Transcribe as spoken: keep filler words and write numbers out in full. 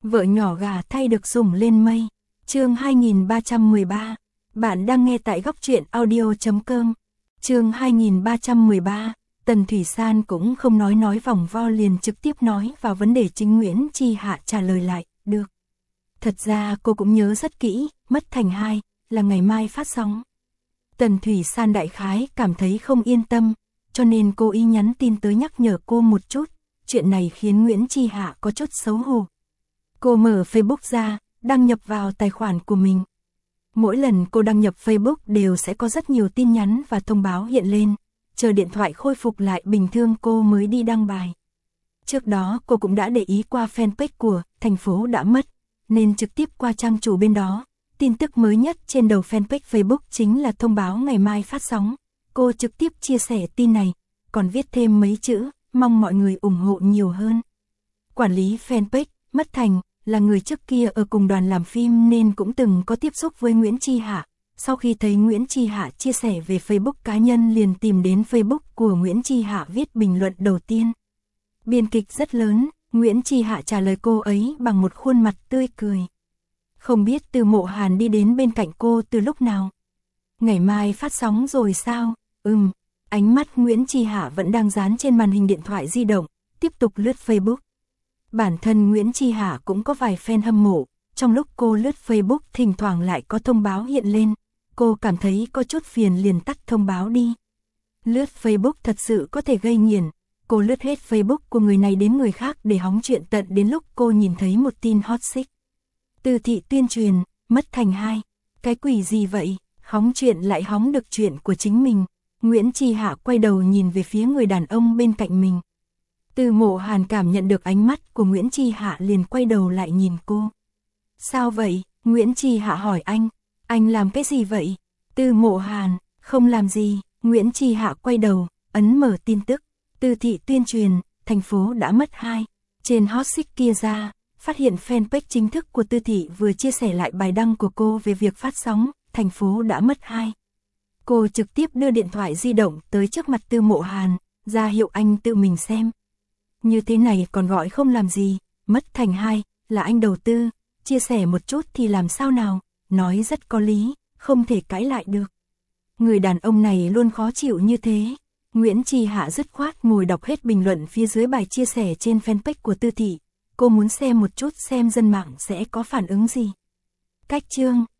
Vợ nhỏ gà thay được sủng lên mây. Chương hai nghìn ba trăm mười ba. Bạn đang nghe tại góc truyện audio chấm com. Chương hai nghìn ba trăm mười ba. Tần Thủy San cũng không nói nói vòng vo liền trực tiếp nói vào vấn đề chính. Nguyễn Chi Hạ trả lời lại, được. Thật ra cô cũng nhớ rất kỹ, Mất Thành hai là ngày mai phát sóng. Tần Thủy San đại khái cảm thấy không yên tâm, cho nên cô y nhắn tin tới nhắc nhở cô một chút. Chuyện này khiến Nguyễn Chi Hạ có chút xấu hổ. Cô mở Facebook ra, đăng nhập vào tài khoản của mình. Mỗi lần cô đăng nhập Facebook đều sẽ có rất nhiều tin nhắn và thông báo hiện lên, chờ điện thoại khôi phục lại bình thường cô mới đi đăng bài. Trước đó cô cũng đã để ý qua fanpage của Thành phố đã mất, nên trực tiếp qua trang chủ bên đó. Tin tức mới nhất trên đầu fanpage Facebook chính là thông báo ngày mai phát sóng. Cô trực tiếp chia sẻ tin này, còn viết thêm mấy chữ, mong mọi người ủng hộ nhiều hơn. Quản lý fanpage, Mất Thành, là người trước kia ở cùng đoàn làm phim nên cũng từng có tiếp xúc với Nguyễn Chi Hạ. Sau khi thấy Nguyễn Chi Hạ chia sẻ về Facebook cá nhân liền tìm đến Facebook của Nguyễn Chi Hạ viết bình luận đầu tiên. Biên kịch rất lớn, Nguyễn Chi Hạ trả lời cô ấy bằng một khuôn mặt tươi cười. Không biết Từ Mộ Hàn đi đến bên cạnh cô từ lúc nào? Ngày mai phát sóng rồi sao? Ừm, ánh mắt Nguyễn Chi Hạ vẫn đang dán trên màn hình điện thoại di động, tiếp tục lướt Facebook. Bản thân Nguyễn Chi Hạ cũng có vài fan hâm mộ, trong lúc cô lướt Facebook thỉnh thoảng lại có thông báo hiện lên, cô cảm thấy có chút phiền liền tắt thông báo đi. Lướt Facebook thật sự có thể gây nghiện, cô lướt hết Facebook của người này đến người khác để hóng chuyện tận đến lúc cô nhìn thấy một tin hot search. Từ thị tuyên truyền, Mất Thành hai, cái quỷ gì vậy, hóng chuyện lại hóng được chuyện của chính mình. Nguyễn Chi Hạ quay đầu nhìn về phía người đàn ông bên cạnh mình. Từ Mộ Hàn cảm nhận được ánh mắt của Nguyễn Chi Hạ liền quay đầu lại nhìn cô. Sao vậy? Nguyễn Chi Hạ hỏi anh. Anh làm cái gì vậy? Từ Mộ Hàn, không làm gì. Nguyễn Chi Hạ quay đầu, ấn mở tin tức. Từ thị tuyên truyền, Thành phố đã mất hai. Trên hot search kia ra, phát hiện fanpage chính thức của Từ thị vừa chia sẻ lại bài đăng của cô về việc phát sóng, Thành phố đã mất hai. Cô trực tiếp đưa điện thoại di động tới trước mặt Từ Mộ Hàn, ra hiệu anh tự mình xem. Như thế này còn gọi không làm gì, Mất Thành hai, là anh đầu tư, chia sẻ một chút thì làm sao nào, nói rất có lý, không thể cãi lại được. Người đàn ông này luôn khó chịu như thế. Nguyễn Chi Hạ dứt khoát ngồi đọc hết bình luận phía dưới bài chia sẻ trên fanpage của Từ thị. Cô muốn xem một chút xem dân mạng sẽ có phản ứng gì. Cách chương